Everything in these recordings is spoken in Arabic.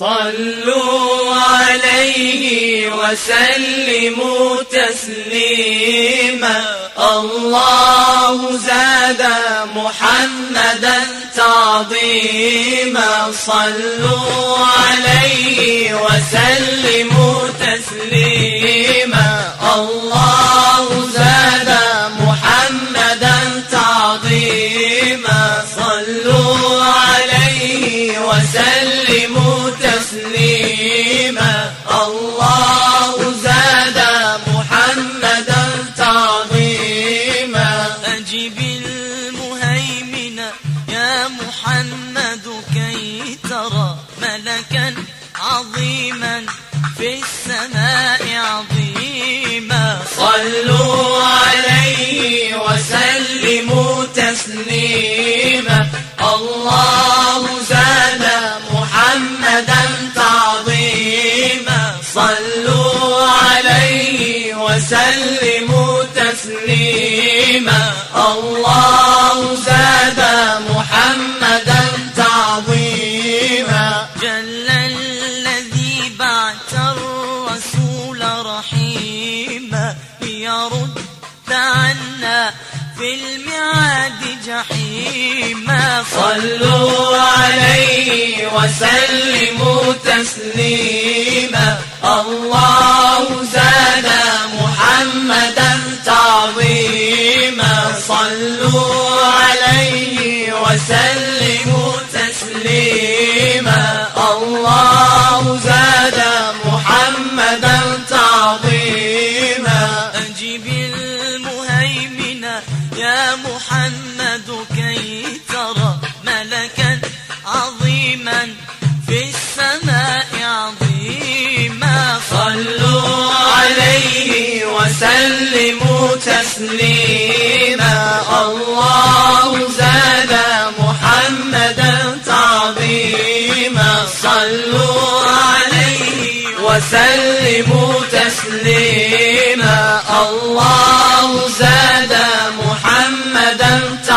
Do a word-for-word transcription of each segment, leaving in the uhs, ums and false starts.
صلوا عليه وسلموا تسليما. الله زاد محمدا تعظيما. صلوا عليه وسلموا تسليما. الله زاد محمدا تعظيما. صلوا عليه وسلموا تسليما. الله زاد محمدا تعظيما. أجب المهيمن يا محمد كي ترى ملكا عظيما في السماء عظيما. صلوا عليه وسلموا تسليما. الله زاد محمدا تعظيما. صلوا عليه وسلموا تسليما. الله زاد محمدا تعظيما. جل الذي بعث الرسول رحيما ليرد عنا في الميعاد جحيما. صلوا عليه وسلموا تسليما. الله زاد محمدا تعظيما. صلوا عليه وسلموا تسليما. الله زاد محمدا تعظيما. أجب المهيمن يا محمد كي ترى ملكا عظيما في السماء عظيما. صلوا عليه وسلموا تسليما. الله زاد محمدا تعظيما. صلوا عليه وسلموا تسليما. الله زاد محمدا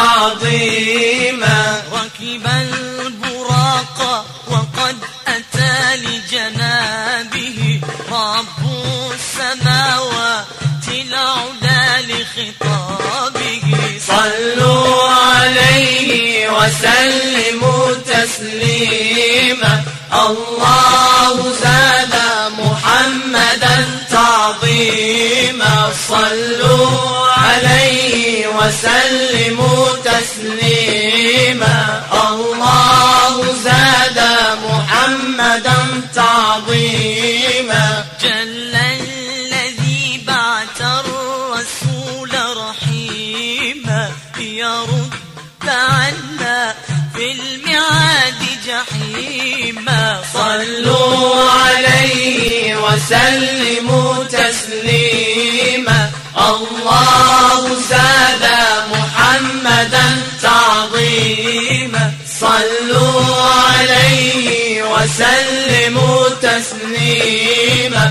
تعظيما. ركب البراق وقد أتى لجنابه رب السماوات العلى لخطابه. صلوا عليه وسلموا تسليما. الله زاد محمدا تعظيما. صلوا عليه وسلموا تسليما. الله زاد محمدا تعظيما. جل الذي بعث الرسول رحيما ليرد عنا في الميعاد جحيما. صلوا عليه وسلموا تسليما. الله زاد محمدا تعظيما. صلوا عليه وسلموا تسليما.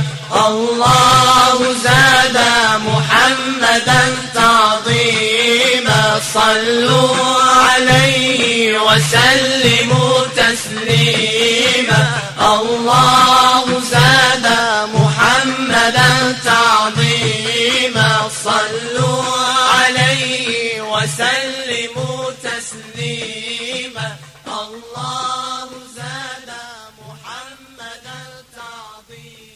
الله زاد محمدا تعظيما. صلوا عليه وسلموا تسليما. الله زاد محمدا تعظيما. صلوا عليه وسلموا تسليما. الله زاد محمدا تعظيما.